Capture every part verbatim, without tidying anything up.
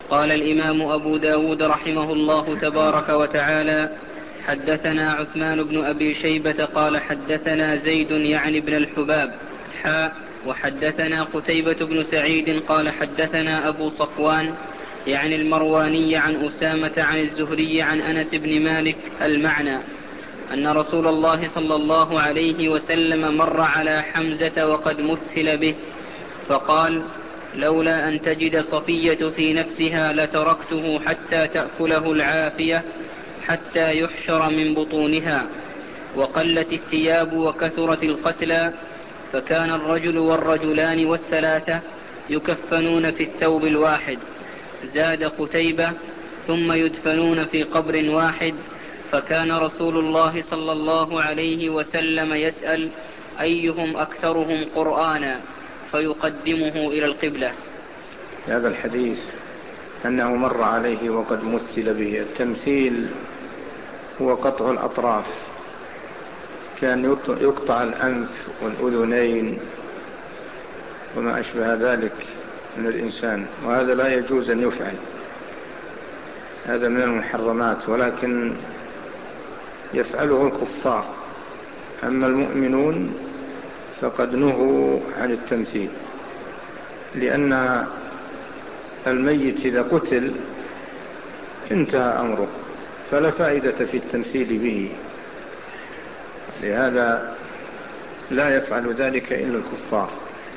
قال الإمام أبو داود رحمه الله تبارك وتعالى: حدثنا عثمان بن أبي شيبة قال حدثنا زيد يعني بن الحباب حاء وحدثنا قتيبة بن سعيد قال حدثنا أبو صفوان يعني المرواني عن أسامة عن الزهري عن أنس بن مالك المعنى أن رسول الله صلى الله عليه وسلم مر على حمزة وقد مثل به فقال: لولا أن تجد صفية في نفسها لتركته حتى تأكله العافية حتى يحشر من بطونها. وقلت الثياب وكثرت القتلى، فكان الرجل والرجلان والثلاثة يكفنون في الثوب الواحد. زاد قتيبة: ثم يدفنون في قبر واحد. فكان رسول الله صلى الله عليه وسلم يسأل أيهم أكثرهم قرآنا فيقدمه إلى القبلة. هذا الحديث أنه مر عليه وقد مثل به. التمثيل هو قطع الأطراف، كان يقطع الأنف والأذنين وما أشبه ذلك من الإنسان، وهذا لا يجوز أن يفعل، هذا من المحرمات، ولكن يفعله الكفار. أما المؤمنون فقد نهوا عن التمثيل، لأن الميت إذا قتل انتهى أمره، فلا فائدة في التمثيل به، لهذا لا يفعل ذلك إلا الكفار.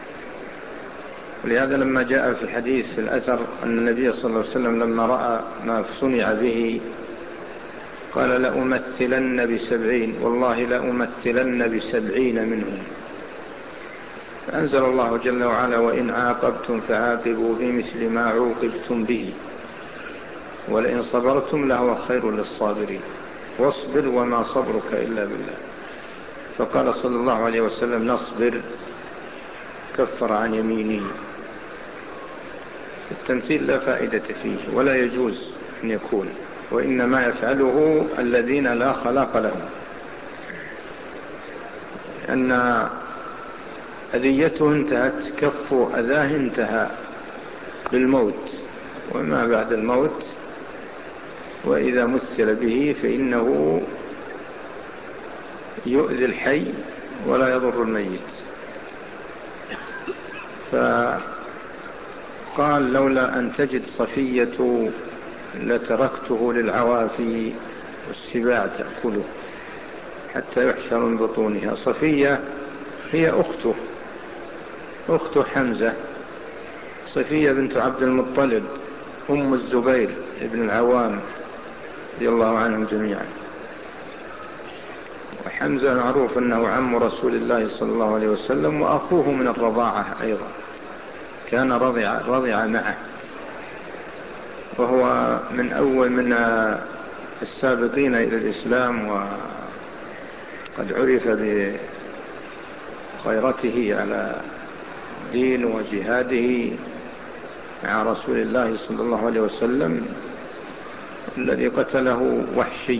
ولهذا لما جاء في الحديث في الأثر أن النبي صلى الله عليه وسلم لما رأى ما صنع به قال: لأمثلن بسبعين، والله لأمثلن بسبعين منهم. فأنزل الله جل وعلا: وإن عاقبتم فعاقبوا بمثل ما عوقبتم به ولئن صبرتم لهو خير للصابرين واصبر وما صبرك إلا بالله. فقال صلى الله عليه وسلم: نصبر، كفر عن يمينه. التمثيل لا فائدة فيه ولا يجوز أن يكون، وإنما يفعله الذين لا خلاق لهم، أن أذيته انتهت، كف أذاه انتهى بالموت، وما بعد الموت وإذا مثل به فإنه يؤذي الحي ولا يضر الميت. فقال: لولا أن تجد صفية لتركته للعوافي والسباع تأكله حتى يحشر من بطونها. صفية هي أخته أخت حمزة، صفية بنت عبد المطلب أم الزبير ابن العوام رضي الله عنهم جميعا. وحمزة معروف أنه عم رسول الله صلى الله عليه وسلم وأخوه من الرضاعة أيضا، كان رضع, رضع معه، وهو من أول من السابقين إلى الإسلام، وقد عرف بخيرته على دين وجهاده مع رسول الله صلى الله عليه وسلم الذي قتله وحشي،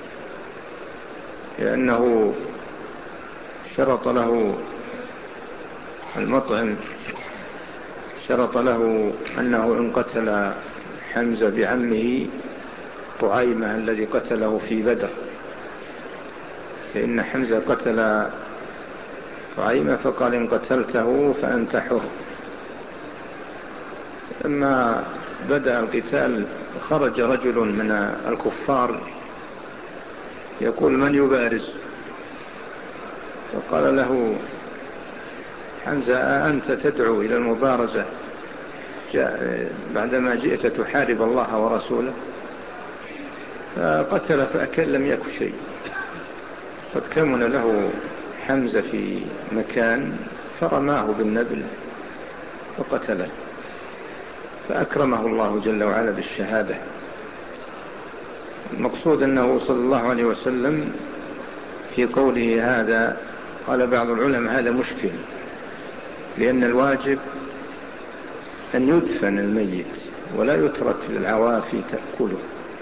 لأنه شرط له المطعم شرط له أنه إن قتل حمزة بعمه طعيمة الذي قتله في بدر، فإن حمزة قتل طعيمة، فقال: إن قتلته فأنت حر. لما بدأ القتال خرج رجل من الكفار يقول: من يبارز؟ فقال له حمزة: أنت تدعو إلى المبارزة بعدما جئت تحارب الله ورسوله؟ فقتل فأكل لم يكن شيء. قد كمن له حمزة في مكان فرماه بالنبل فقتله، فأكرمه الله جل وعلا بالشهادة. المقصود أنه صلى الله عليه وسلم في قوله هذا، قال بعض العلماء هذا مشكل، لأن الواجب أن يدفن الميت ولا يترك للعوافي تأكله،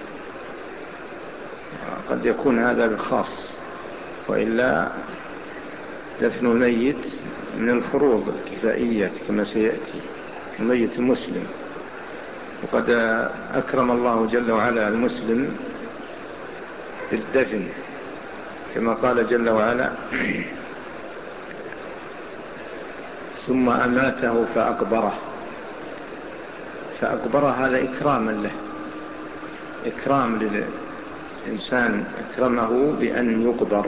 قد يكون هذا بخاص، وإلا دفن الميت من الفروض الكفائية كما سيأتي، الميت المسلم وقد أكرم الله جل وعلا المسلم بالدفن كما قال جل وعلا ثم أماته فأقبره. فأقبره هذا إكراما له، إكرام للإنسان، أكرمه بأن يقبر.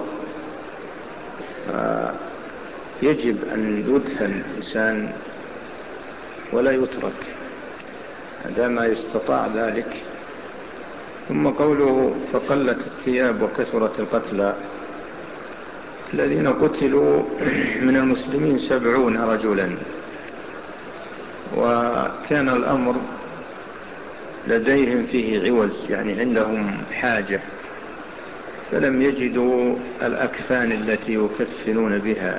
يجب أن يدفن الإنسان ولا يترك عندما يستطاع ذلك. ثم قوله فقلت الثياب وكثرت القتلى، الذين قتلوا من المسلمين سبعون رجلا، وكان الأمر لديهم فيه عوز، يعني عندهم حاجة، فلم يجدوا الأكفان التي يكفنون بها،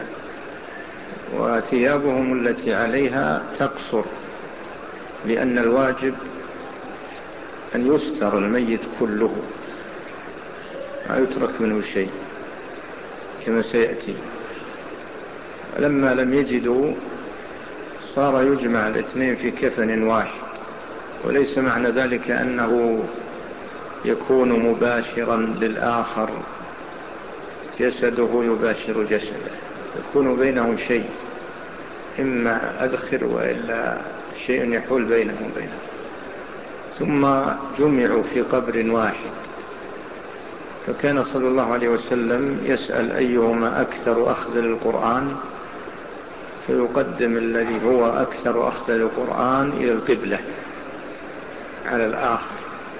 وثيابهم التي عليها تقصر، لأن الواجب أن يستر الميت كله، ما يترك منه شيء كما سيأتي. لما لم يجدوا صار يجمع الاثنين في كفن واحد، وليس معنى ذلك أنه يكون مباشرا للآخر، جسده يباشر جسده، يكون بينهم شيء، إما أدخر وإلا شيء يحول بينهم وبينهم. ثم جمعوا في قبر واحد، فكان صلى الله عليه وسلم يسأل أيهما أكثر أخذ للقرآن، فيقدم الذي هو أكثر أخذ للقرآن إلى القبلة على الآخر.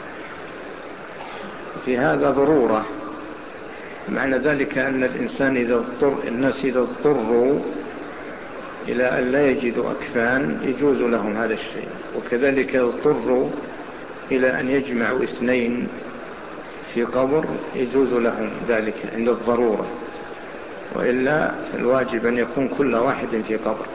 في هذا ضرورة، معنى ذلك أن الإنسان إذا اضطر الناس إذا اضطروا إلى أن لا يجدوا أكفان يجوز لهم هذا الشيء، وكذلك اضطروا إلى أن يجمعوا اثنين في قبر يجوز لهم ذلك عند الضرورة، وإلا فالواجب أن يكون كل واحد في قبر.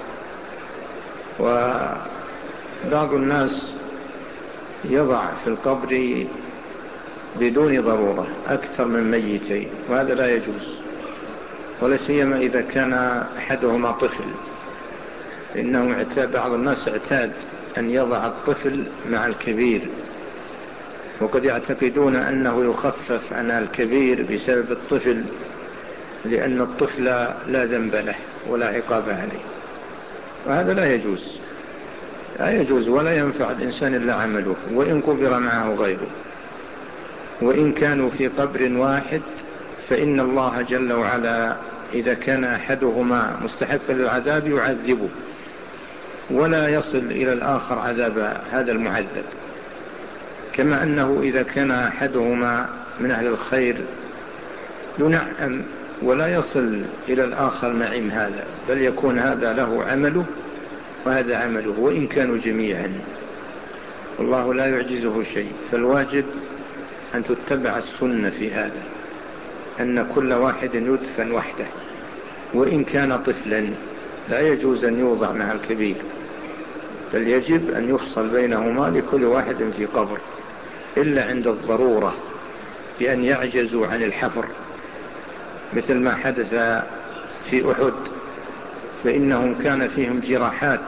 وبعض الناس يضع في القبر بدون ضرورة أكثر من ميتين، وهذا لا يجوز، ولا سيما إذا كان أحدهما طفل، إنه اعتاد بعض الناس اعتاد أن يضع الطفل مع الكبير، وقد يعتقدون أنه يخفف عن الكبير بسبب الطفل، لأن الطفل لا ذنب له ولا عقاب عليه، وهذا لا يجوز، لا يجوز ولا ينفع الإنسان إلا عمله، وإن قبر معه غيره. وإن كانوا في قبر واحد فإن الله جل وعلا إذا كان أحدهما مستحقا للعذاب يعذبه، ولا يصل إلى الآخر عذاب هذا المعذب، كما أنه إذا كان أحدهما من أهل الخير ينعم ولا يصل إلى الآخر نعيم هذا، بل يكون هذا له عمله وهذا عمله، وإن كانوا جميعا، والله لا يعجزه شيء. فالواجب أن تتبع السنة في هذا، أن كل واحد يدفن وحده، وإن كان طفلا لا يجوز أن يوضع مع الكبير، بل يجب أن يفصل بينهما لكل واحد في قبر، إلا عند الضرورة بأن يعجزوا عن الحفر، مثل ما حدث في أحد، فإنهم كان فيهم جراحات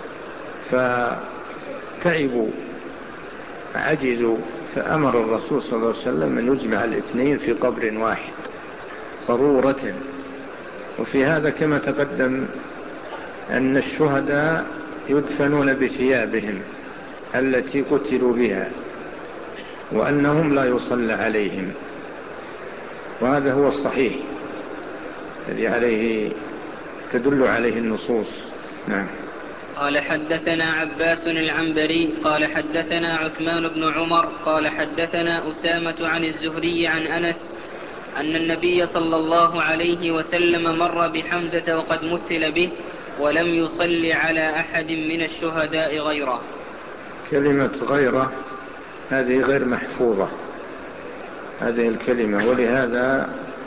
فتعبوا عجزوا، فأمر الرسول صلى الله عليه وسلم أن يجمع الاثنين في قبر واحد ضرورة. وفي هذا كما تقدم أن الشهداء يدفنون بثيابهم التي قتلوا بها، وأنهم لا يصلى عليهم، وهذا هو الصحيح الذي عليه تدل عليه النصوص. نعم. قال حدثنا عباس العنبري قال حدثنا عثمان بن عمر قال حدثنا أسامة عن الزهري عن أنس أن النبي صلى الله عليه وسلم مر بحمزة وقد مثل به ولم يصل على أحد من الشهداء غيره. كلمة غيره هذه غير محفوظة، هذه الكلمة، ولهذا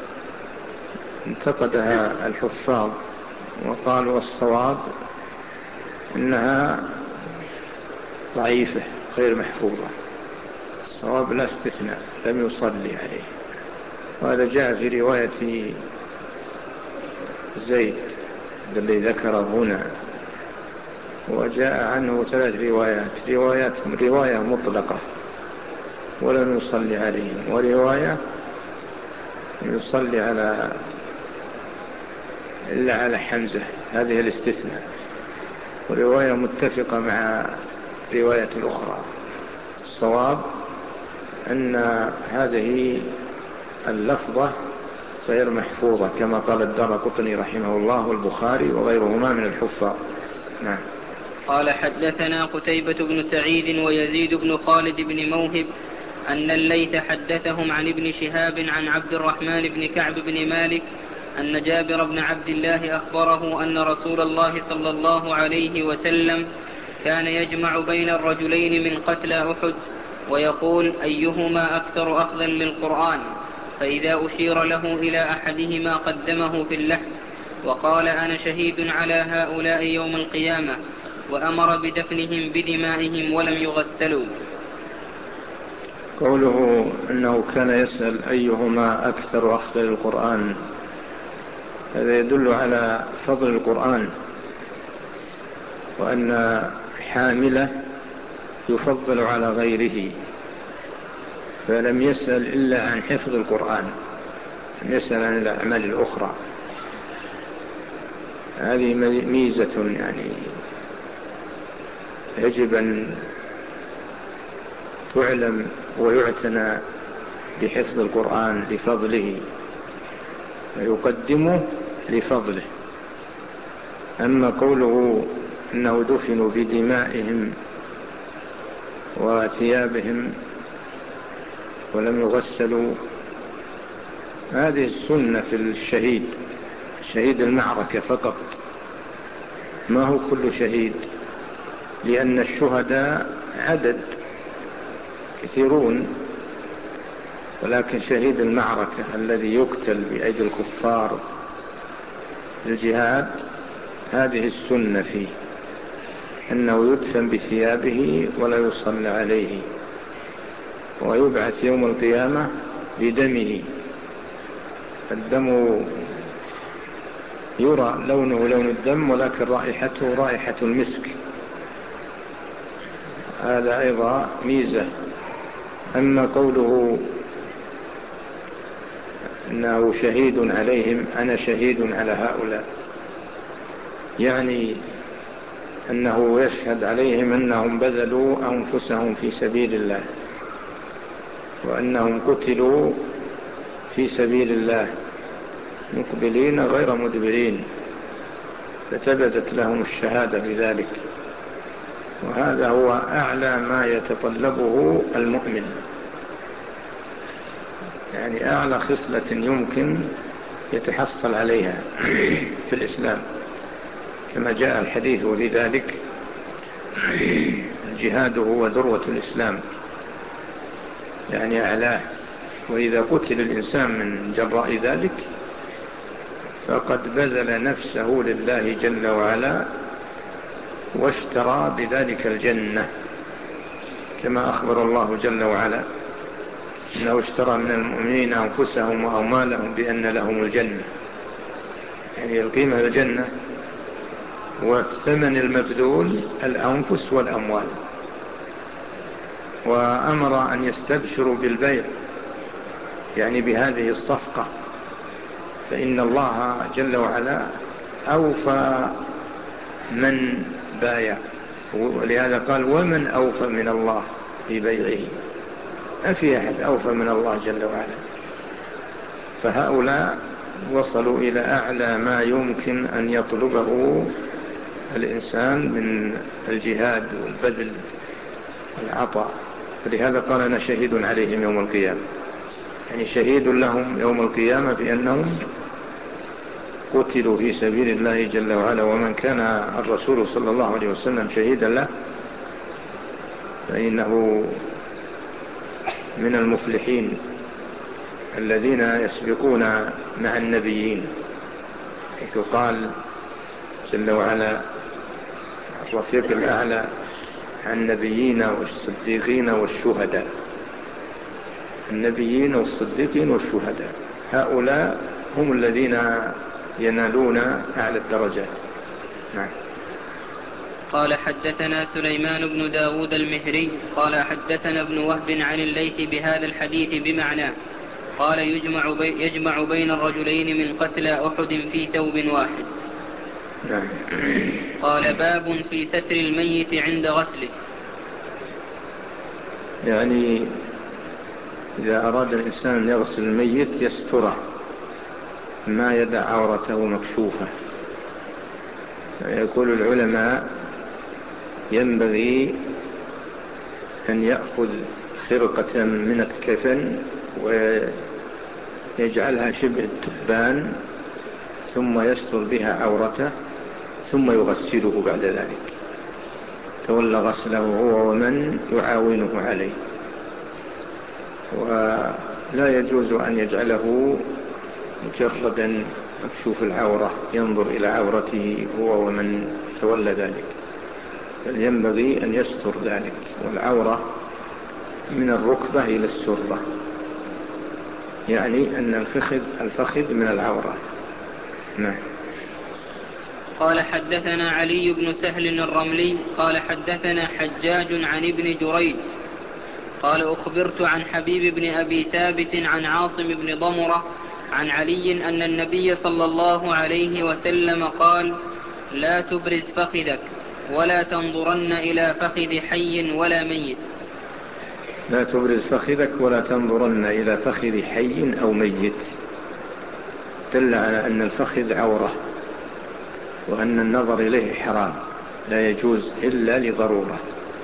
انتقدها الحفاظ وقالوا الصواب إنها ضعيفة غير محفوظة، الصواب لا استثناء، لم يصلي عليه. وهذا جاء في رواية زيد الذي ذكر هنا، وجاء عنه ثلاث روايات، روايات رواية مطلقة ولم يصلي عليهم، ورواية يصلي على إلا على حمزة، هذه الاستثناء، ورواية متفقة مع رواية الأخرى. الصواب أن هذه اللفظة غير محفوظة كما قال الدارقطني رحمه الله والبخاري وغيرهما من الحفاظ. نعم. قال حدثنا قتيبة بن سعيد ويزيد بن خالد بن موهب أن الليث حدثهم عن ابن شهاب عن عبد الرحمن بن كعب بن مالك أن جابر بن عبد الله أخبره أن رسول الله صلى الله عليه وسلم كان يجمع بين الرجلين من قتلى أحد ويقول أيهما أكثر أخذا للقرآن، فإذا أشير له إلى أحدهما قدمه في اللحد وقال أنا شهيد على هؤلاء يوم القيامة، وأمر بدفنهم بدمائهم ولم يغسلوا. قوله أنه كان يسأل أيهما أكثر أخذا للقرآن، هذا يدل على فضل القرآن، وأن حامله يفضل على غيره، فلم يسأل إلا عن حفظ القرآن، لم يسأل عن الأعمال الأخرى. هذه ميزة يعني يجب أن تعلم ويعتنى بحفظ القرآن لفضله، ويقدمه لفضله. أما قوله أنه دفنوا بدمائهم وثيابهم ولم يغسلوا، هذه السنة في الشهيد، شهيد المعركة فقط، ما هو كل شهيد، لأن الشهداء عدد كثيرون، ولكن شهيد المعركة الذي يقتل بأيدي الكفار الجهاد، هذه السنة فيه أنه يدفن بثيابه ولا يصلى عليه، ويبعث يوم القيامة بدمه. الدم يرى لونه لون الدم، ولكن رائحته رائحة المسك، هذا أيضا ميزة. أما قوله أنه شهيد عليهم، أنا شهيد على هؤلاء، يعني أنه يشهد عليهم أنهم بذلوا أنفسهم في سبيل الله، وأنهم قتلوا في سبيل الله مقبلين غير مدبرين، فتبدت لهم الشهادة بذلك، وهذا هو أعلى ما يتطلبه المؤمن، يعني أعلى خصلة يمكن يتحصل عليها في الإسلام، كما جاء الحديث في ذلك: الجهاد هو ذروة الإسلام، يعني أعلاه. وإذا قتل الإنسان من جراء ذلك فقد بذل نفسه لله جل وعلا، واشترى بذلك الجنة، كما أخبر الله جل وعلا أنه اشترى من المؤمنين أنفسهم وأموالهم بأن لهم الجنة، يعني القيمة الجنة، والثمن المبذول الأنفس والأموال. وأمر أن يستبشروا بالبيع، يعني بهذه الصفقة، فإن الله جل وعلا أوفى من بايع، ولهذا قال: ومن أوفى من الله في بيعه، ما في أحد أوفى من الله جل وعلا. فهؤلاء وصلوا إلى أعلى ما يمكن أن يطلبه الإنسان من الجهاد والبذل والعطاء، فلهذا قال: أنا شهيد عليهم يوم القيامة، يعني شهيد لهم يوم القيامة بأنهم قتلوا في سبيل الله جل وعلا. ومن كان الرسول صلى الله عليه وسلم شهيدا له فإنه من المفلحين الذين يسبقون مع النبيين، حيث قال جل وعلا: الرفيق الأعلى عن النبيين والصديقين والشهداء. النبيين والصديقين والشهداء هؤلاء هم الذين ينالون أعلى الدرجات. نعم. قال حدثنا سليمان بن داود المهري قال حدثنا ابن وهب عن الليث بهذا الحديث بمعناه قال يجمع, بي يجمع بين الرجلين من قتلى أحد في ثوب واحد. قال باب في ستر الميت عند غسله. يعني إذا أراد الإنسان أن يغسل الميت يستره، ما يدع عورته مكشوفة. يقول العلماء ينبغي أن يأخذ خرقة من الكفن ويجعلها شبه التبان ثم يستر بها عورته ثم يغسله بعد ذلك، تولى غسله هو ومن يعاونه عليه. ولا يجوز أن يجعله مجردا مكشوف العورة ينظر إلى عورته هو ومن تولى ذلك، بل ينبغي أن يستر ذلك. والعورة من الركبة إلى السرة، يعني أن الفخذ, الفخذ من العورة. نعم. قال حدثنا علي بن سهل الرملي قال حدثنا حجاج عن ابن جريج قال أخبرت عن حبيب بن أبي ثابت عن عاصم بن ضمرة عن علي أن النبي صلى الله عليه وسلم قال لا تبرز فخذك ولا تنظرن إلى فخذ حي ولا ميت. لا تبرز فخذك ولا تنظرن إلى فخذ حي أو ميت، دل على أن الفخذ عورة وأن النظر إليه حرام، لا يجوز إلا لضرورة،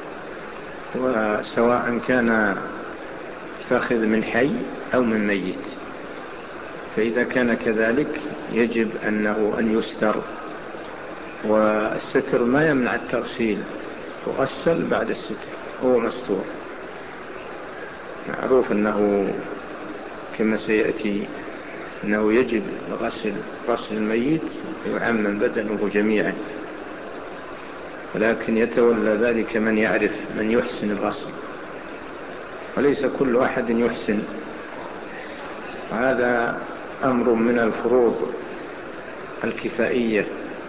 وسواء كان فخذ من حي أو من ميت. فإذا كان كذلك يجب أنه أن يستر، والستر ما يمنع التغسيل، تغسل بعد الستر، هو مستور. معروف أنه كما سيأتي أنه يجب غسل غسل الميت يعمم بدنه جميعا، ولكن يتولى ذلك من يعرف، من يحسن الغسل، وليس كل أحد يحسن. وهذا أمر من الفروض الكفائية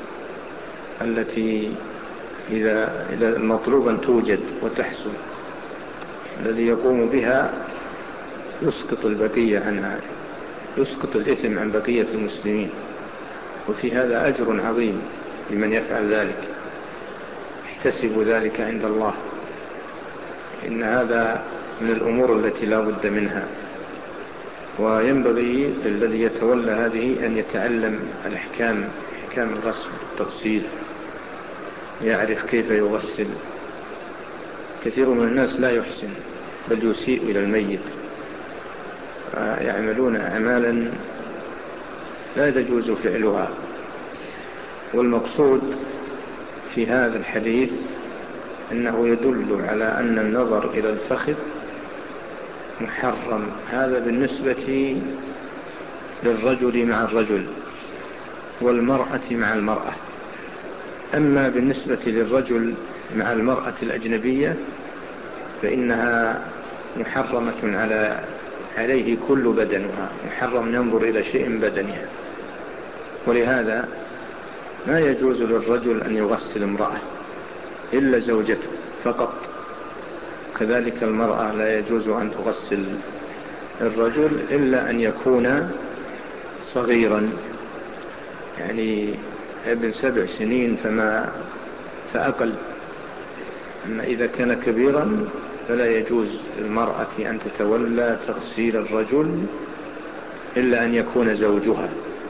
التي إذا إذا مطلوبا توجد وتحصل، الذي يقوم بها يسقط البقية عنها، يسقط الإثم عن بقية المسلمين، وفي هذا أجر عظيم لمن يفعل ذلك، احتسبوا ذلك عند الله. إن هذا من الأمور التي لا بد منها، وينبغي للذي يتولى هذه أن يتعلم الأحكام، أحكام الغسل والتغسيل، يعرف كيف يغسل. كثير من الناس لا يحسن بل يسيء إلى الميت، يعملون أعمالا لا يجوز فعلها. والمقصود في هذا الحديث أنه يدل على أن النظر إلى الفخذ محرم، هذا بالنسبة للرجل مع الرجل والمرأة مع المرأة. أما بالنسبة للرجل مع المرأة الأجنبية فإنها محرمة على عليه كل بدنها، محرم ينظر إلى شيء بدنها. ولهذا ما يجوز للرجل أن يغسل امرأة إلا زوجته فقط، كذلك المرأة لا يجوز أن تغسل الرجل إلا أن يكون صغيرا، يعني ابن سبع سنين فما فأقل. أما إذا كان كبيرا فلا يجوز للمرأة أن تتولى تغسيل الرجل إلا أن يكون زوجها.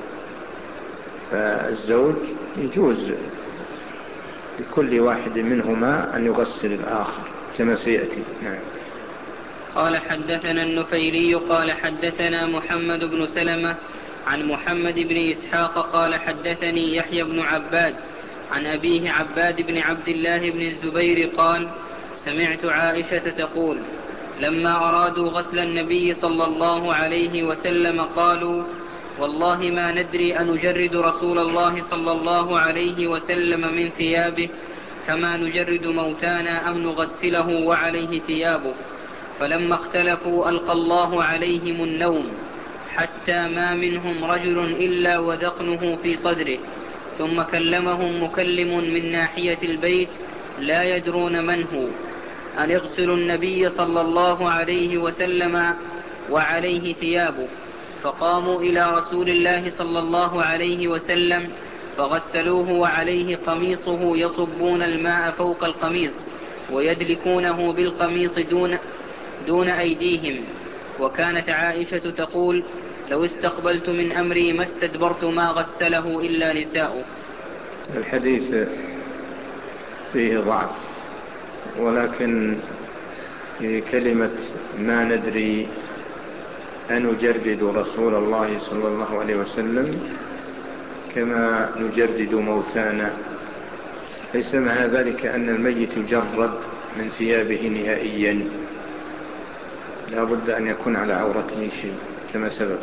فالزوج يجوز لكل واحد منهما أن يغسل الآخر كما سيأتي. نعم. قال حدثنا النفيلي قال حدثنا محمد بن سلمة عن محمد بن إسحاق قال حدثني يحيى بن عباد عن أبيه عباد بن عبد الله بن الزبير قال سمعت عائشة تقول لما أرادوا غسل النبي صلى الله عليه وسلم قالوا والله ما ندري أن نجرد رسول الله صلى الله عليه وسلم من ثيابه كما نجرد موتانا أم نغسله وعليه ثيابه. فلما اختلفوا ألقى الله عليهم النوم حتى ما منهم رجل إلا وذقنه في صدره ثم كلمهم مكلم من ناحية البيت لا يدرون من هو أن اغسلوا النبي صلى الله عليه وسلم وعليه ثيابه، فقاموا إلى رسول الله صلى الله عليه وسلم فغسلوه وعليه قميصه يصبون الماء فوق القميص ويدلكونه بالقميص دون, دون أيديهم. وكانت عائشة تقول: لو استقبلت من أمري ما استدبرت ما غسله إلا نساؤه. الحديث فيه ضعف، ولكن في كلمة ما ندري أنجرد رسول الله صلى الله عليه وسلم كما نجرد موتانا، ليس معنى ذلك أن الميت يجرد من ثيابه نهائيا، لا بد أن يكون على عورته شيء كما سبق،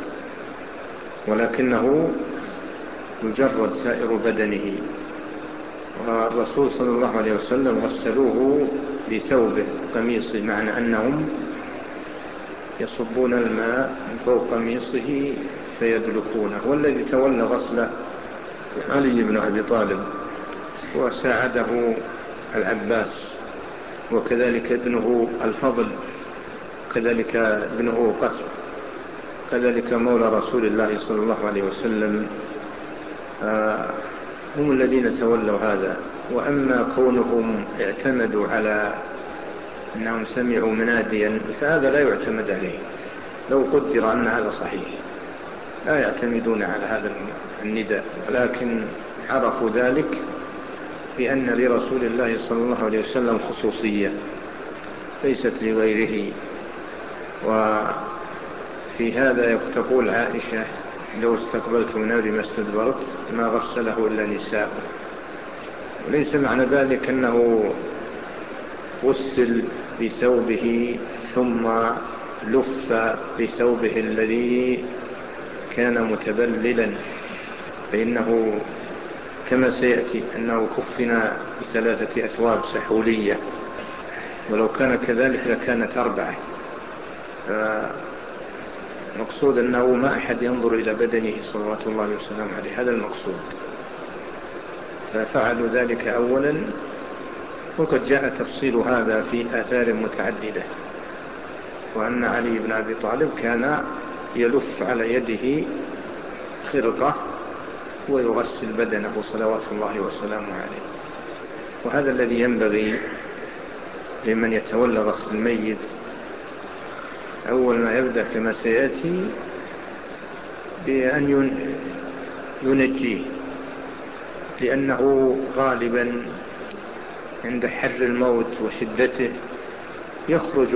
ولكنه يجرد سائر بدنه. والرسول صلى الله عليه وسلم غسلوه بثوبه قميصه، معنى أنهم يصبون الماء من فوق قميصه فيدلكونه. والذي تولى غسله علي بن أبي طالب، وساعده العباس، وكذلك ابنه الفضل، كذلك ابنه قتل، كذلك مولى رسول الله صلى الله عليه وسلم، آه هم الذين تولوا هذا. وأما كونهم اعتمدوا على أنهم سمعوا مناديا فهذا لا يعتمد عليه، لو قدر أن هذا صحيح لا يعتمدون على هذا النداء، ولكن عرفوا ذلك بأن لرسول الله صلى الله عليه وسلم خصوصية ليست لغيره. وفي هذا تقول عائشة: لو استقبلت من أمري ما استدبرت ما غسله إلا نساء. وليس معنى ذلك أنه غسل بثوبه ثم لف بثوبه الذي كان متبللا، فإنه كما سيأتي أنه كفن بثلاثة أثواب سحولية، ولو كان كذلك لكانت أربعة. المقصود أنه ما أحد ينظر إلى بدنه صلوات الله وسلامه عليه، هذا المقصود. ففعلوا ذلك أولا، وقد جاء تفصيل هذا في آثار متعددة، وأن علي بن أبي طالب كان يلف على يده خرقة ويغسل بدنه صلوات الله وسلامه عليه. وهذا الذي ينبغي لمن يتولى غسل الميت، أول ما يبدأ كما سيأتي بأن ينجيه، لأنه غالبا عند حر الموت وشدته يخرج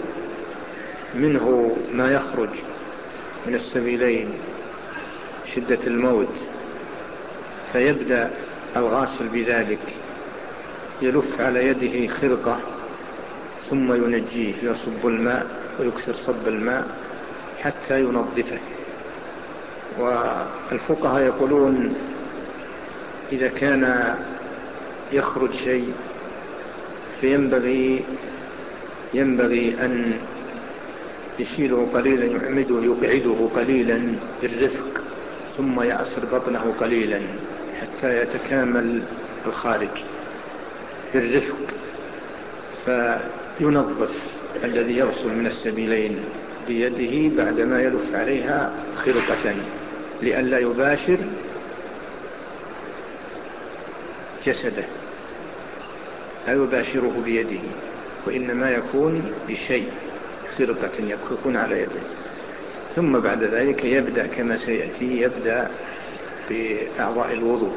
منه ما يخرج من السبيلين، شدة الموت، فيبدأ الغاسل بذلك يلف على يده خرقة ثم ينجيه، يصب الماء ويكثر صب الماء حتى ينظفه. والفقهاء يقولون إذا كان يخرج شيء فينبغي ينبغي أن يشيله قليلا، يعمده يقعده قليلا بالرفق، ثم يعصر بطنه قليلا حتى يتكامل الخارج بالرفق، فينظف الذي يغسل من السبيلين بيده بعدما يلف عليها خرقة، لئلا يباشر جسده، لا يباشره بيده، وإنما يكون بشيء خرقة يكون على يده. ثم بعد ذلك يبدأ كما سيأتي، يبدأ بأعضاء الوضوء،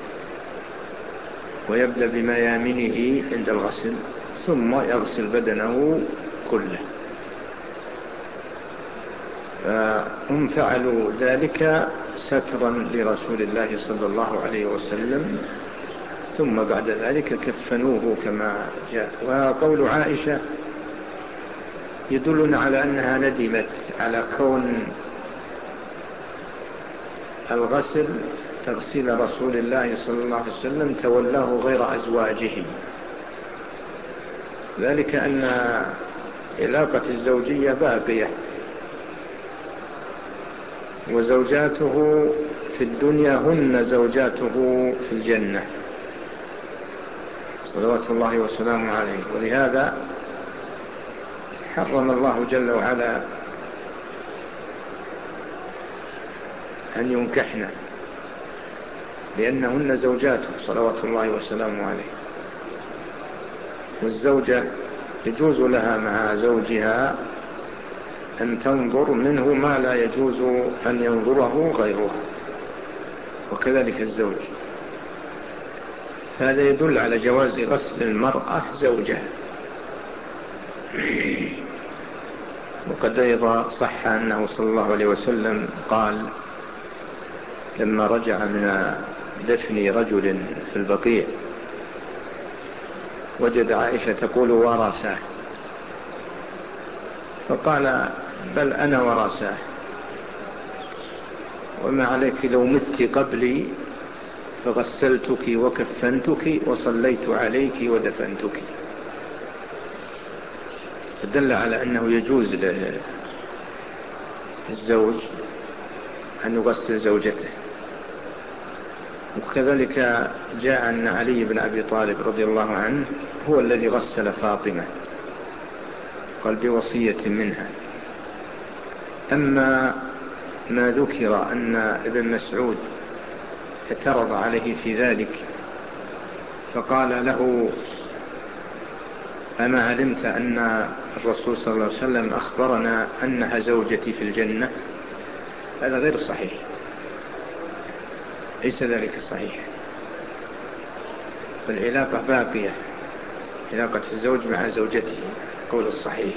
ويبدأ بميامنه عند الغسل، ثم يغسل بدنه كله. فهم فعلوا ذلك سترا لرسول الله صلى الله عليه وسلم، ثم بعد ذلك كفنوه كما جاء. وقول عائشة يدلنا على أنها ندمت على كون الغسل تغسيل رسول الله صلى الله عليه وسلم تولاه غير أزواجه، ذلك أن علاقة الزوجية باقية، وزوجاته في الدنيا هن زوجاته في الجنة صلوات الله وسلامه عليه. ولهذا حرم الله جل وعلا أن ينكحن، لأنهن زوجاته صلوات الله وسلامه عليه. والزوجة يجوز لها مع زوجها أن تنظر منه ما لا يجوز أن ينظره غيره، وكذلك الزوج. هذا يدل على جواز غسل المرأة زوجها. وقد أيضا صح أنه صلى الله عليه وسلم قال لما رجع من دفن رجل في البقيع وجد عائشة تقول وراساه، فقال بل أنا وراساه، وما عليك لو مت قبلي فغسلتك وكفنتك وصليت عليك ودفنتك. فدل على أنه يجوز للزوج أن يغسل زوجته. وكذلك جاء أن علي بن أبي طالب رضي الله عنه هو الذي غسل فاطمة، قال بوصية منها. أما ما ذكر أن ابن مسعود اعترض عليه في ذلك فقال له أما علمت أن الرسول صلى الله عليه وسلم أخبرنا أنها زوجتي في الجنة؟ هذا غير صحيح، ليس ذلك صحيح. فالعلاقة باقية، علاقة الزوج مع زوجته قول الصحيح.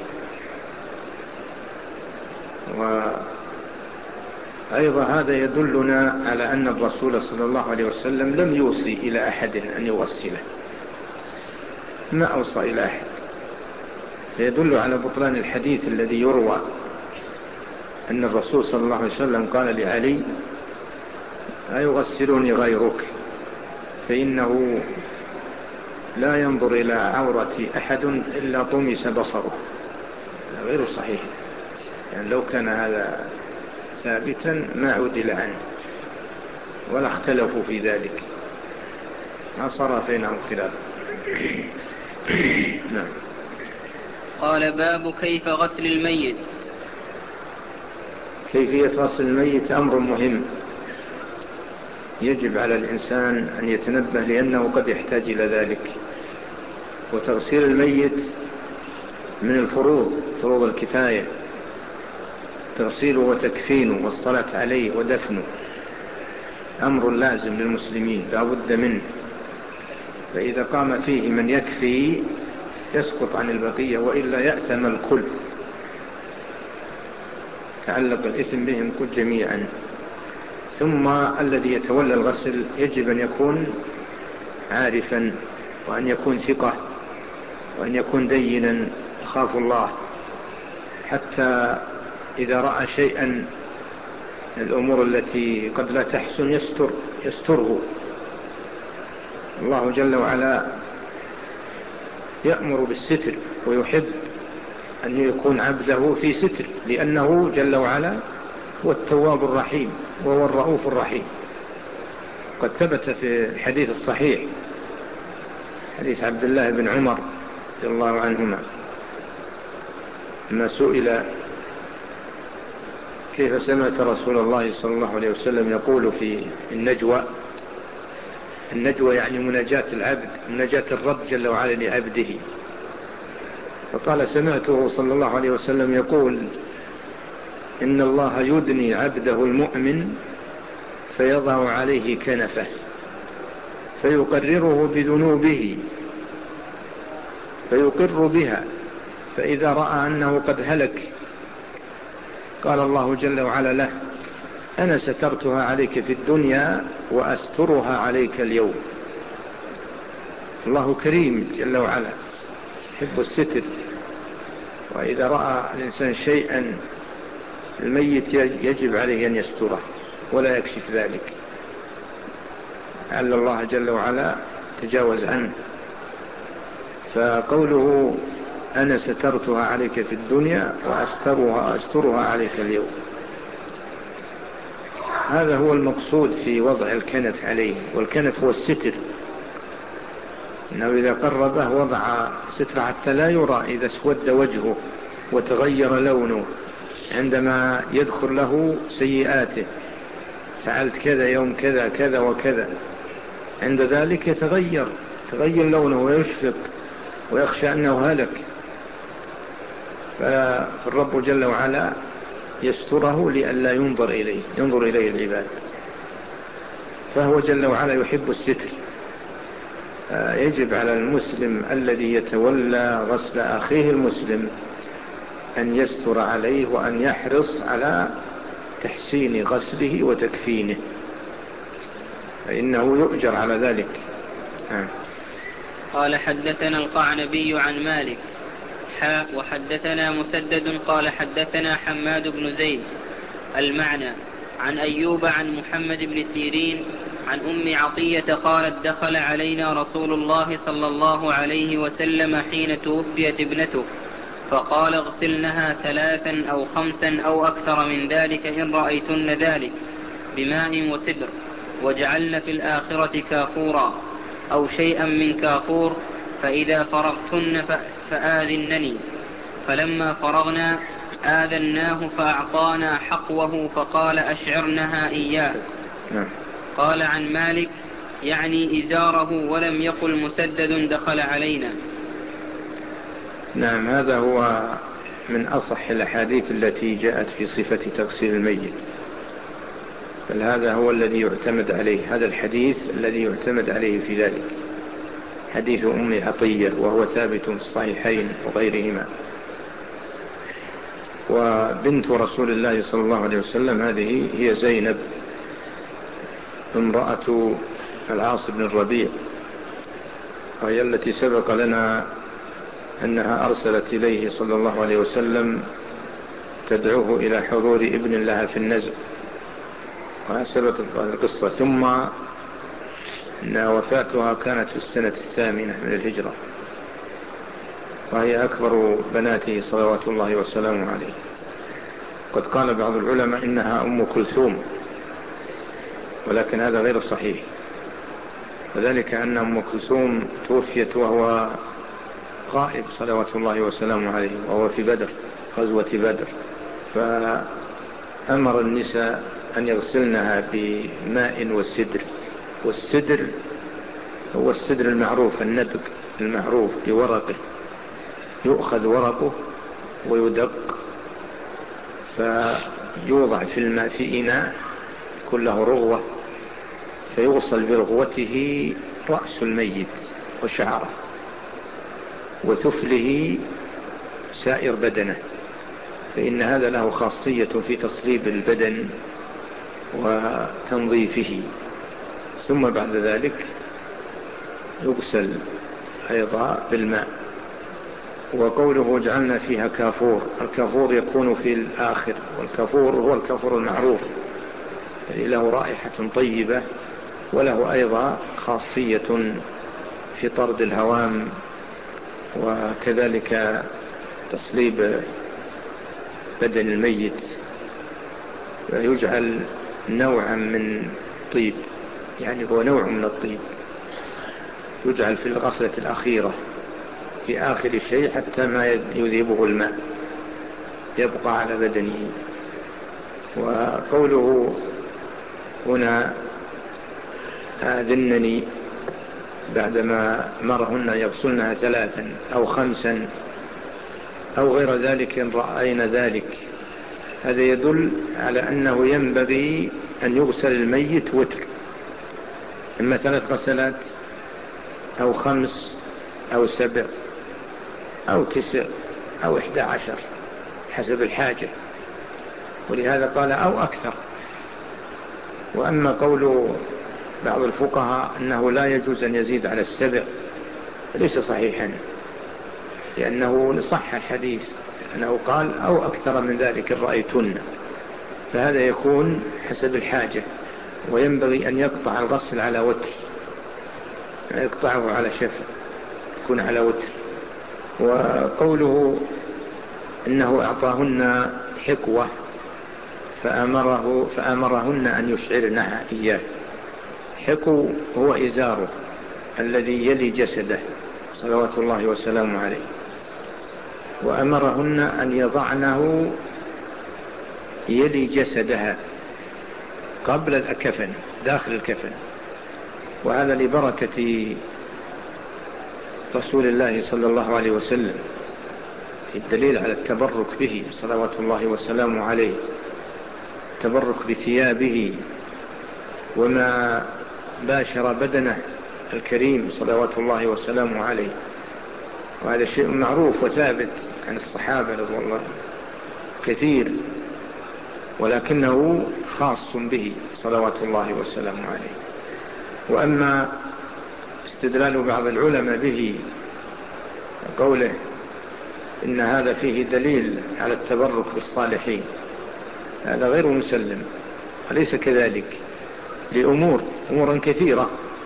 وأيضا هذا يدلنا على أن الرسول صلى الله عليه وسلم لم يوصي إلى أحد أن يغسله، ما أوصى إلى أحد. فيدل على بطلان الحديث الذي يروى أن الرسول صلى الله عليه وسلم قال لعلي لا يغسلني غيرك فإنه لا ينظر إلى عورة أحد إلا طمس بصره. غير صحيح، يعني لو كان هذا ثابتا ما عدل عنه ولا اختلفوا في ذلك، ما صار بينهم خلاف. نعم. قال باب كيف غسل الميت. كيفية غسل الميت أمر مهم يجب على الإنسان أن يتنبه، لأنه قد يحتاج إلى ذلك. وتغسيل الميت من الفروض، فروض الكفاية، تغسيله وتكفينه والصلاة عليه ودفنه أمر لازم للمسلمين لا بد منه. فإذا قام فيه من يكفي يسقط عن البقية، وإلا يأثم الكل، تعلق الإثم بهم كل جميعا. ثم الذي يتولى الغسل يجب أن يكون عارفا، وأن يكون ثقة، وأن يكون دينا يخاف الله، حتى إذا رأى شيئا الأمور التي قد لا تحسن يستر يستره. الله جل وعلا يأمر بالستر ويحب أن يكون عبده في ستر، لأنه جل وعلا هو التواب الرحيم وهو الرؤوف الرحيم. قد ثبت في الحديث الصحيح حديث عبد الله بن عمر رضي الله عنهما ما سئل كيف سمعت رسول الله صلى الله عليه وسلم يقول في النجوى، النجوى يعني مناجاة العبد، مناجاة الرب جل وعلا لعبده. فقال سمعته صلى الله عليه وسلم يقول إن الله يدني عبده المؤمن فيضع عليه كنفه فيقرره بذنوبه فيقر بها، فإذا رأى أنه قد هلك قال الله جل وعلا له أنا سترتها عليك في الدنيا وأسترها عليك اليوم. الله كريم جل وعلا يحب الستر. وإذا رأى الإنسان شيئا الميت يجب عليه أن يستره ولا يكشف ذلك، لعل الله جل وعلا تجاوز عنه. فقوله أنا سترتها عليك في الدنيا وأسترها أسترها عليك اليوم، هذا هو المقصود في وضع الكنف عليه، والكنف هو الستر، إنه إذا قربه وضع ستر حتى لا يرى إذا اسود وجهه وتغير لونه عندما يذكر له سيئاته، فعلت كذا يوم كذا كذا وكذا، عند ذلك يتغير تغير لونه ويشفق ويخشى أنه هلك، فالرب جل وعلا يستره لئلا ينظر إليه ينظر إليه العباد، فهو جل وعلا يحب الستر. يجب على المسلم الذي يتولى غسل أخيه المسلم أن يستر عليه وأن يحرص على تحسين غسله وتكفينه، فإنه يؤجر على ذلك. قال حدثنا القعنبي عن مالك حاء وحدثنا مسدد قال حدثنا حماد بن زيد المعنى عن أيوب عن محمد بن سيرين عن أم عطية قالت دخل علينا رسول الله صلى الله عليه وسلم حين توفيت ابنته فقال اغسلنها ثلاثا أو خمسا أو أكثر من ذلك إن رأيتن ذلك بماء وسدر، وجعلن في الآخرة كافورا أو شيئا من كافور، فإذا فرغتن فآذنني. فلما فرغنا آذناه فأعطانا حقوه فقال أشعرنها إياه. قال عن مالك يعني إزاره، ولم يقل مسدد دخل علينا. نعم، هذا هو من أصح الأحاديث التي جاءت في صفة تغسيل الميت، بل هذا هو الذي يعتمد عليه، هذا الحديث الذي يعتمد عليه في ذلك، حديث أم عطية، وهو ثابت في الصحيحين وغيرهما. وبنت رسول الله صلى الله عليه وسلم هذه هي زينب امرأة العاص بن الربيع، وهي التي سبق لنا أنها أرسلت إليه صلى الله عليه وسلم تدعوه إلى حضور ابن لها في النزع، وسبق القصة. ثم أن وفاتها كانت في السنة الثامنة من الهجرة، وهي أكبر بناته صلوات الله وسلامه عليه. قد قال بعض العلماء إنها أم كلثوم، ولكن هذا غير صحيح، وذلك أن أم كلثوم توفيت وهو غائب صلوات الله وسلامه عليه، وهو في بدر، غزوة بدر، فأمر النساء أن يغسلنها بماء والسدر. والسدر هو السدر المعروف، النبق المعروف بورقه، يؤخذ ورقه ويدق فيوضع في الماء في إناء كله رغوة، فيغسل برغوته رأس الميت وشعره وثفله سائر بدنه، فإن هذا له خاصية في تصليب البدن وتنظيفه. ثم بعد ذلك يغسل أيضا بالماء. وقوله جعلنا فيها كافور، الكافور يكون في الآخر، والكافور هو الكافور المعروف الذي له رائحة طيبة، وله أيضا خاصية في طرد الهوام، وكذلك تصليب بدن الميت، ويجعل نوعا من طيب، يعني هو نوع من الطيب، يجعل في الغسلة الأخيرة في آخر شيء حتى ما يذيبه الماء يبقى على بدنه. وقوله هنا آذنني بعدما مرهن يغسلنها ثلاثا أو خمسا أو غير ذلك إن رأينا ذلك، هذا يدل على أنه ينبغي أن يغسل الميت وتر، إما ثلاث غسلات أو خمس أو سبع أو تسع أو إحدى عشر حسب الحاجة، ولهذا قال أو أكثر. وأما قول بعض الفقهاء أنه لا يجوز أن يزيد على السبع ليس صحيحا، لأنه صح الحديث أنه قال أو أكثر من ذلك رأيتن، فهذا يكون حسب الحاجة، وينبغي أن يقطع الغسل على وتر، يقطعه على شفع، يكون على وتر. وقوله إنه أعطاهن حقوة، فأمره فأمرهن أن يشعرنها إياه. حكو هو إزاره الذي يلي جسده صلوات الله وسلامه عليه، وأمرهن أن يضعنه يلي جسدها قبل الكفن داخل الكفن، وهذا لبركة رسول الله صلى الله عليه وسلم، الدليل على التبرك به صلوات الله وسلامه عليه، التبرك بثيابه وما باشر بدنه الكريم صلوات الله وسلامه عليه. وهذا شيء معروف وثابت عن الصحابة رضي الله كثير، ولكنه خاص به صلوات الله وسلامه عليه. وأما استدلال بعض العلماء به قوله إن هذا فيه دليل على التبرك بالصالحين، هذا غير مسلم، وليس كذلك لأمور أمورا كثيرة.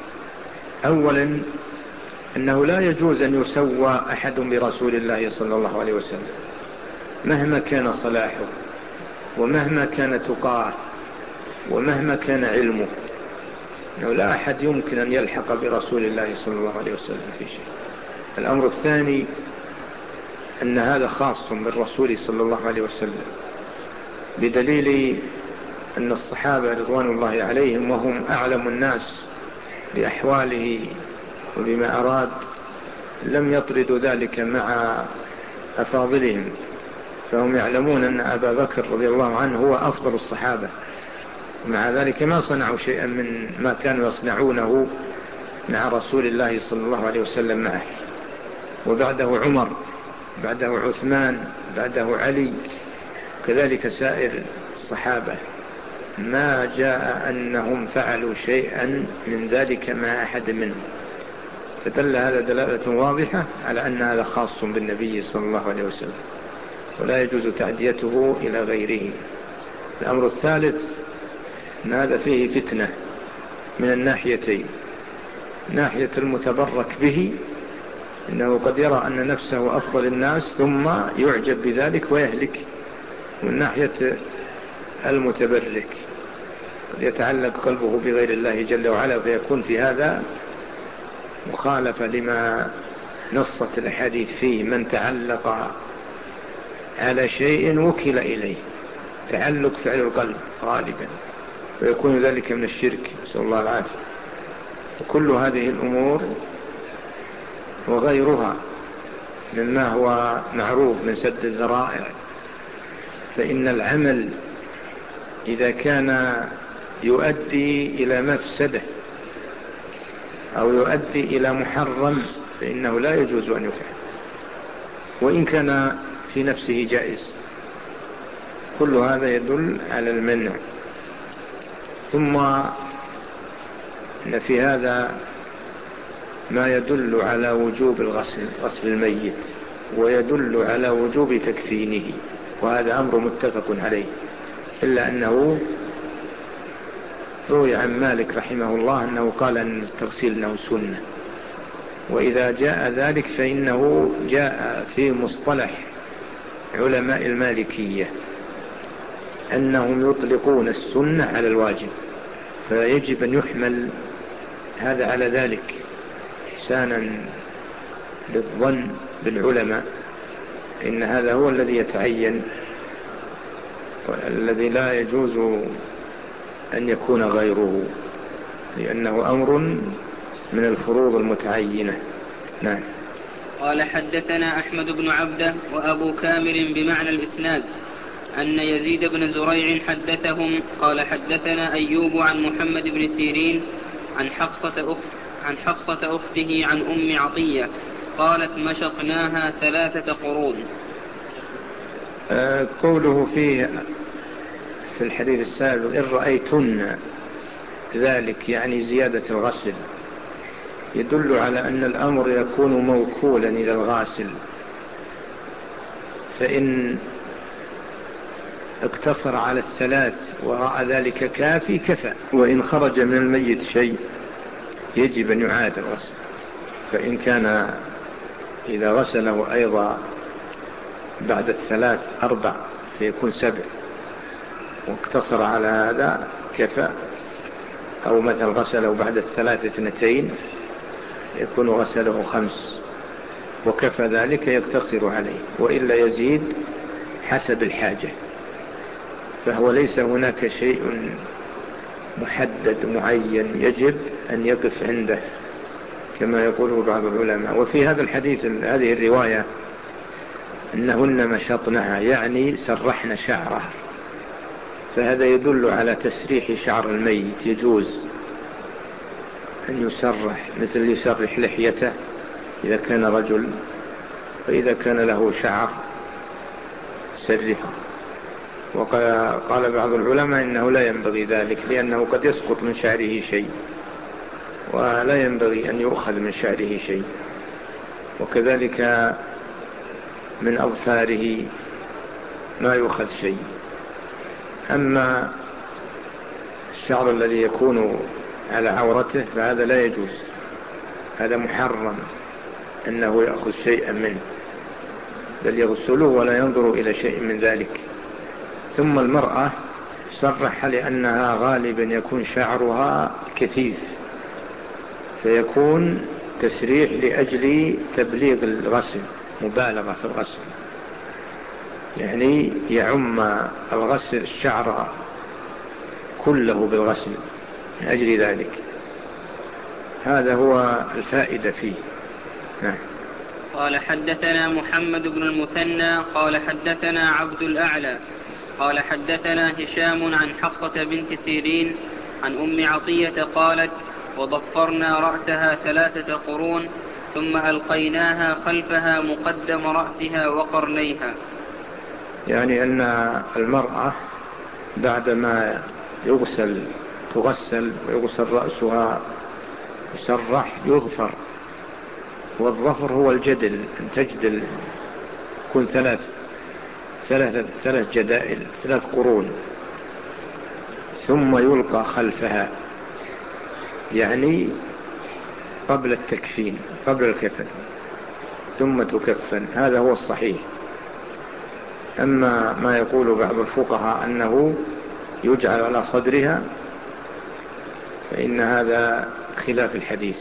أولا أنه لا يجوز أن يسوى أحد برسول الله صلى الله عليه وسلم مهما كان صلاحه ومهما كان تقاه ومهما كان علمه، أنه لا أحد يمكن أن يلحق برسول الله صلى الله عليه وسلم في شيء. الأمر الثاني أن هذا خاص بالرسول صلى الله عليه وسلم، بدليل أن الصحابة رضوان الله عليهم وهم أعلم الناس بأحواله وبما أراد لم يطردوا ذلك مع أفاضلهم، فهم يعلمون أن أبا بكر رضي الله عنه هو أفضل الصحابة، ومع ذلك ما صنعوا شيئا من ما كانوا يصنعونه مع رسول الله صلى الله عليه وسلم معه. وبعده عمر، بعده عثمان، بعده علي، كذلك سائر الصحابة ما جاء أنهم فعلوا شيئا من ذلك مع أحد منهم، فدل هذا دلالة واضحة على أن هذا خاص بالنبي صلى الله عليه وسلم ولا يجوز تعديته إلى غيره. الأمر الثالث أن هذا فيه فتنة من الناحيتين، ناحية المتبرك به إنه قد يرى أن نفسه أفضل الناس ثم يعجب بذلك ويهلك، ومن ناحية المتبرك قد يتعلق قلبه بغير الله جل وعلا، فيكون في هذا مخالفة لما نصت الحديث فيه: من تعلق على شيء وكل إليه، تعلق فعل القلب غالبا، ويكون ذلك من الشرك، نسأل الله العافية. وكل هذه الأمور وغيرها مما هو معروف من سد الذرائع، فإن العمل إذا كان يؤدي إلى مفسده أو يؤدي إلى محرم فإنه لا يجوز أن يفعل، وإن كان في نفسه جائز. كل هذا يدل على المنع. ثم إن في هذا ما يدل على وجوب الغسل، غسل الميت، ويدل على وجوب تكفينه، وهذا أمر متفق عليه، إلا أنه روي عن مالك رحمه الله أنه قال أن التغسيل أنه سنة، وإذا جاء ذلك فإنه جاء في مصطلح علماء المالكية أنهم يطلقون السنة على الواجب، فيجب أن يحمل هذا على ذلك إحسانا للظن بالعلماء، إن هذا هو الذي يتعين والذي لا يجوز أن يكون غيره، لأنه أمر من الفروض المتعينة. نعم. قال حدثنا أحمد بن عبده وأبو كامل بمعنى الإسناد أن يزيد بن زريع حدثهم قال حدثنا أيوب عن محمد بن سيرين عن حفصة أخت عن حفصة أخته عن أم عطية قالت مشطناها ثلاثة قرون. آه قوله فيه في الحديث السابق إن رأيتن ذلك يعني زيادة الغسل، يدل على أن الأمر يكون موكولا إلى الغاسل، فإن اقتصر على الثلاث ورأى ذلك كافي كفى، وإن خرج من الميت شيء يجب أن يعاد الغسل، فإن كان إذا غسله أيضا بعد الثلاث أربع فيكون سبع، واقتصر على هذا كفى، أو مثل غسله بعد الثلاث اثنتين يكون غسله خمس وكفى ذلك يقتصر عليه، وإلا يزيد حسب الحاجة. فهو ليس هناك شيء محدد معين يجب أن يقف عنده كما يقوله بعض العلماء. وفي هذا الحديث هذه الرواية إنهن مشطنها، يعني سرحن شعره، فهذا يدل على تسريح شعر الميت. يجوز أن يسرح، مثل يسرح لحيته إذا كان رجل، فإذا كان له شعر سرحه. وقال بعض العلماء إنه لا ينبغي ذلك، لأنه قد يسقط من شعره شيء، ولا ينبغي أن يؤخذ من شعره شيء. وكذلك من أظفاره ما يؤخذ شيء. أما الشعر الذي يكون على عورته فهذا لا يجوز، هذا محرم أنه يأخذ شيئا منه، بل يغسله ولا ينظر إلى شيء من ذلك. ثم المرأة صرح لأنها غالبا يكون شعرها كثيف، فيكون تسريح لأجل تبليغ الغسل، مبالغة في الغسل، يعني يعم الغسل الشعر كله بالغسل من أجل ذلك. هذا هو الفائدة فيه. نعم. قال حدثنا محمد بن المثنى قال حدثنا عبد الأعلى قال حدثنا هشام عن حفصة بنت سيرين عن أم عطية قالت: وضفرنا رأسها ثلاثة قرون ثم ألقيناها خلفها مقدم رأسها وقرنيها. يعني أن المرأة بعدما يغسل تغسل ويغسل رأسها يسرح يظفر، والظفر هو الجدل، أن تجدل، يكون ثلاث ثلاث ثلاث جدائل، ثلاث قرون، ثم يلقى خلفها، يعني قبل التكفين، قبل الكفن، ثم تكفن. هذا هو الصحيح. أما ما يقول بعض الفقهاء أنه يجعل على صدرها فإن هذا خلاف الحديث،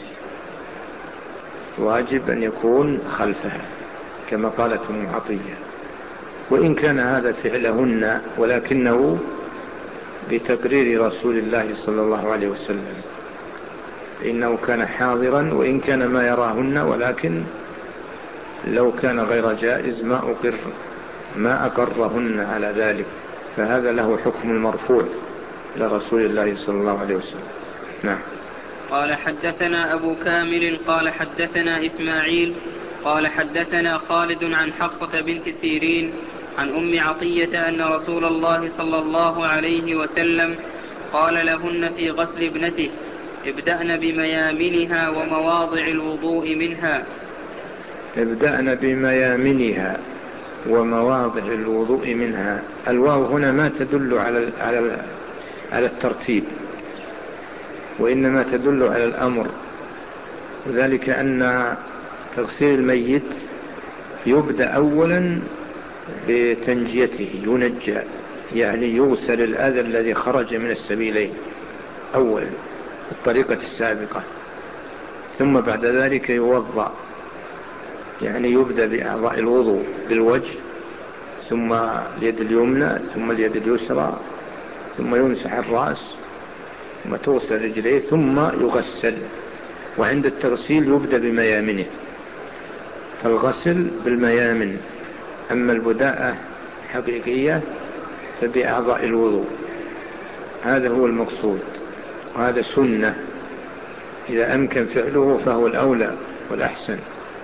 واجب أن يكون خلفها كما قالت أم عطية. وإن كان هذا فعلهن، ولكنه بتقرير رسول الله صلى الله عليه وسلم، إنه كان حاضرا وإن كان ما يراهن، ولكن لو كان غير جائز ما أقر ما أقرهن على ذلك، فهذا له حكم المرفوع لرسول الله صلى الله عليه وسلم. نعم. قال حدثنا أبو كامل قال حدثنا إسماعيل قال حدثنا خالد عن حفصة بنت سيرين عن أم عطية أن رسول الله صلى الله عليه وسلم قال لهن في غسل ابنته: ابدأن بميامنها ومواضع الوضوء منها. ابدأن بميامنها ومواضع الوضوء منها. الواو هنا ما تدل على على على الترتيب، وإنما تدل على الأمر، وذلك أن تغسيل الميت يبدأ أولا بتنجيته، ينجى، يعني يغسل الأذى الذي خرج من السبيلين أولا بالطريقة السابقة، ثم بعد ذلك يوضأ، يعني يبدأ بأعضاء الوضوء بالوجه، ثم اليد اليمنى، ثم اليد اليسرى، ثم يمسح الرأس، ثم تغسل رجليه، ثم يغسل. وعند التغسيل يبدأ بميامنه، فالغسل بالميامن. أما البداءة حقيقية فبأعضاء الوضوء، هذا هو المقصود، وهذا سنة إذا أمكن فعله فهو الأولى والأحسن.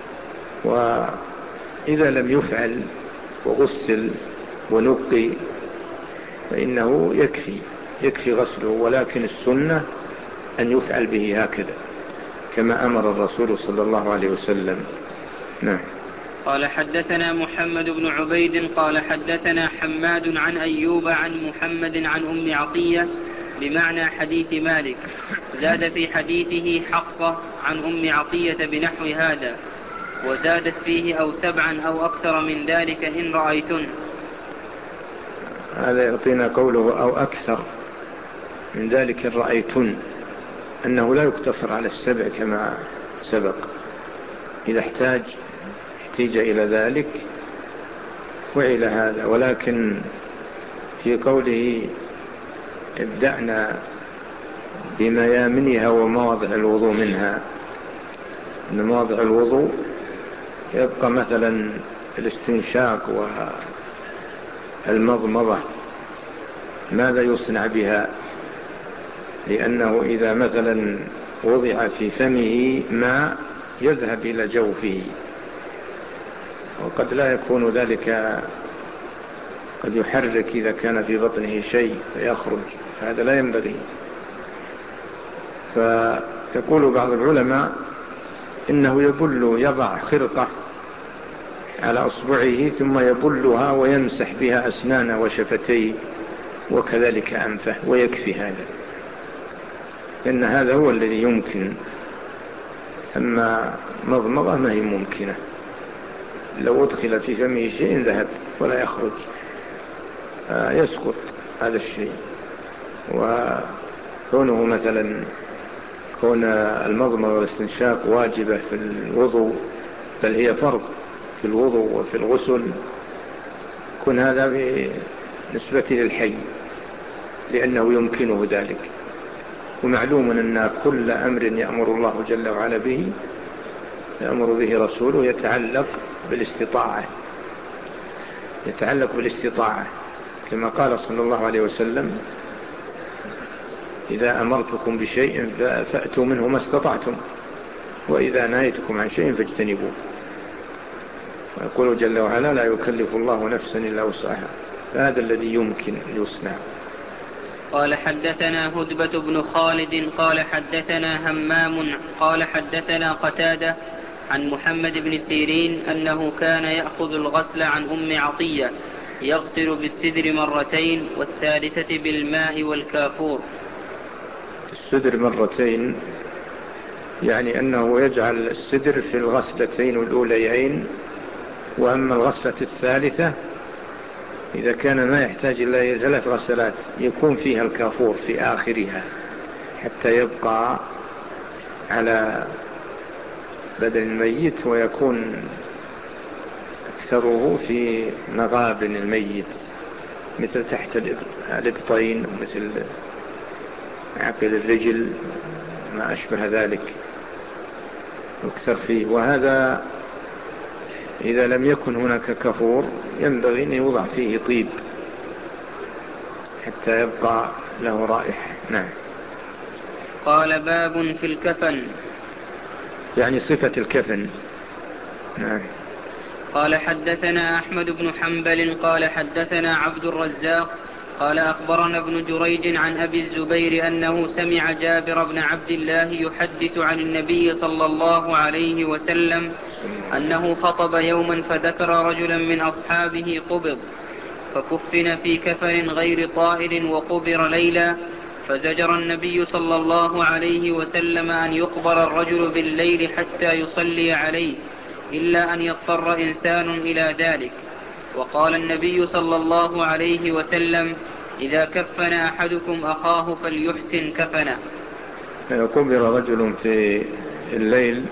وإذا لم يفعل وغسل ونقي فإنه يكفي يكفي غسله، ولكن السنة أن يفعل به هكذا كما أمر الرسول صلى الله عليه وسلم. نعم. قال حدثنا محمد بن عبيد قال حدثنا حماد عن أيوب عن محمد عن أم عطية بمعنى حديث مالك، زاد في حديثه حفصة عن أم عطية بنحو هذا، وزادت فيه أو سبعا أو أكثر من ذلك إن رأيتن. هذا يعطينا قوله أو أكثر من ذلك رأيتن، أنه لا يقتصر على السبع كما سبق، إذا احتاج احتاج إلى ذلك فعل هذا. ولكن في قوله ابدأنا بميامنها ومواضع الوضوء منها، أن مواضع الوضوء يبقى مثلا الاستنشاق والمضمضة ماذا يصنع بها؟ لأنه إذا مثلا وضع في فمه ما يذهب إلى جوفه، وقد لا يكون ذلك، قد يحرك إذا كان في بطنه شيء فيخرج، فهذا لا ينبغي. فيقول بعض العلماء إنه يبل، يضع خرقة على أصبعه ثم يبلها ويمسح بها أسنانه وشفتيه وكذلك أنفه، ويكفي هذا، لأن هذا هو الذي يمكن. أما مضمضة ما هي ممكنة، لو أدخل في فمه شيء ذهب ولا يخرج، يسقط هذا الشيء. وكونه مثلا كون المضمضة والاستنشاق واجبة في الوضوء، بل هي فرض في الوضوء وفي الغسل، كن هذا بالنسبة للحي لأنه يمكنه ذلك. ومعلوم أن كل أمر يأمر الله جل وعلا به يأمر به رسوله يتعلق بالاستطاعة، يتعلق بالاستطاعة كما قال صلى الله عليه وسلم: إذا أمرتكم بشيء فأتوا منه ما استطعتم، وإذا نهيتكم عن شيء فاجتنبوه. ويقول جل وعلا: لا يكلف الله نفسا إلا وسعها. هذا الذي يمكن يصنع. قال حدثنا هدبة بن خالد قال حدثنا همام قال حدثنا قتادة عن محمد بن سيرين أنه كان يأخذ الغسل عن أم عطية، يغسل بالسدر مرتين والثالثة بالماء والكافور. السدر مرتين يعني أنه يجعل السدر في الغسلتين الأوليين، وأما الغسلة الثالثة إذا كان ما يحتاج إلى ثلاث غسلات يكون فيها الكافور في آخرها حتى يبقى على بدن الميت، ويكون أكثره في مغابن الميت مثل تحت الإبطين ومثل عقل الرجل ما أشبه ذلك أكثر فيه. وهذا إذا لم يكن هناك كافور ينبغي أن يوضع فيه طيب حتى يبقى له رائحة. نعم. قال: باب في الكفن، يعني صفة الكفن. نعم. قال حدثنا أحمد بن حنبل قال حدثنا عبد الرزاق قال أخبرنا ابن جريج عن أبي الزبير أنه سمع جابر بن عبد الله يحدث عن النبي صلى الله عليه وسلم أنه خطب يوما فذكر رجلا من أصحابه قبض فكفن في كفن غير طائل وقبر ليلا، فزجر النبي صلى الله عليه وسلم أن يقبر الرجل بالليل حتى يصلي عليه إلا أن يضطر إنسان إلى ذلك. وقال النبي صلى الله عليه وسلم: إذا كفن أحدكم أخاه فليحسن كفنه. قبر رجل في الليل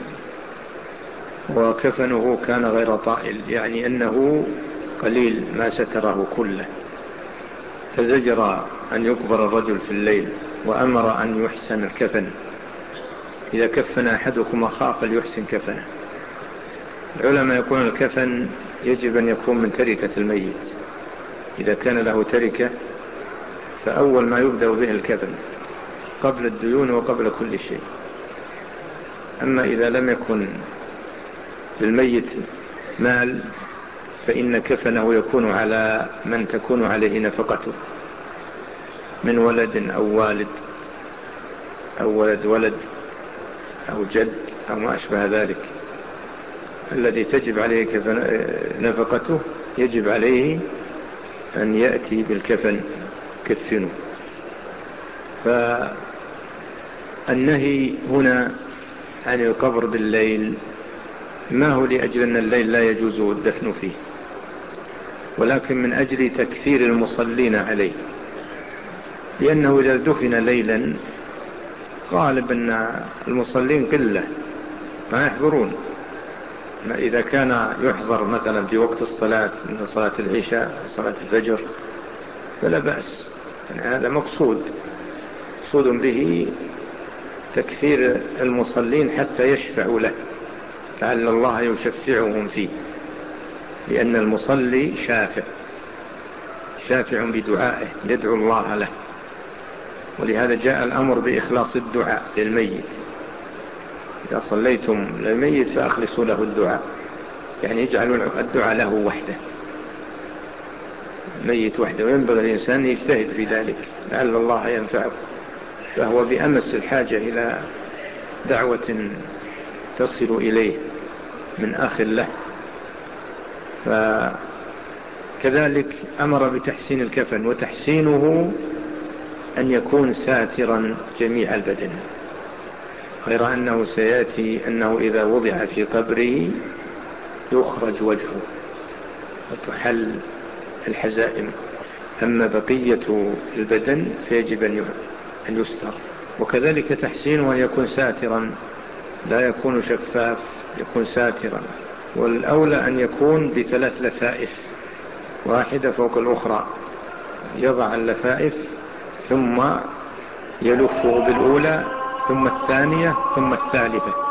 وكفنه كان غير طائل، يعني أنه قليل ما ستره كله، فزجر أن يقبر الرجل في الليل وأمر أن يحسن الكفن. إذا كفن أحدكم أخاه فليحسن كفنه. العلماء يقولون الكفن يجب أن يكون من تركة الميت، إذا كان له تركة فأول ما يبدأ به الكفن قبل الديون وقبل كل شيء. أما إذا لم يكن للميت مال فإن كفنه يكون على من تكون عليه نفقته من ولد أو والد أو ولد ولد أو جد أو ما أشبه ذلك، الذي تجب عليه نفقته يجب عليه أن يأتي بالكفن كفنه. فالنهي هنا عن القبر بالليل ما هو لأجل أن الليل لا يجوز الدفن فيه، ولكن من أجل تكثير المصلين عليه، لأنه إذا دفن ليلا غالب أن المصلين قلة ما يحضرون. إذا كان يحضر مثلا في وقت الصلاة من صلاة العشاء صلاة الفجر فلا بأس، يعني هذا مقصود مقصود به تكثير المصلين حتى يشفعوا له، لعل الله يشفعهم فيه، لأن المصلي شافع شافع بدعائه يدعو الله له، ولهذا جاء الأمر بإخلاص الدعاء للميت. إذا صليتم للميت فأخلصوا له الدعاء، يعني يجعلوا الدعاء له وحده، الميت وحده، وينبغي الإنسان يجتهد في ذلك لعل الله ينفعه، فهو بأمس الحاجة إلى دعوة تصل إليه من أخ له. فكذلك أمر بتحسين الكفن، وتحسينه أن يكون ساترا جميع البدن، غير أنه سيأتي أنه إذا وضع في قبره يخرج وجهه وتحل الحزائم، أما بقية البدن فيجب أن يستر. وكذلك تحسينه أن يكون ساترا، لا يكون شفاف، يكون ساترا، والأولى أن يكون بثلاث لفائف واحدة فوق الأخرى، يضع اللفائف ثم يلفه بالأولى ثم الثانية ثم الثالثة،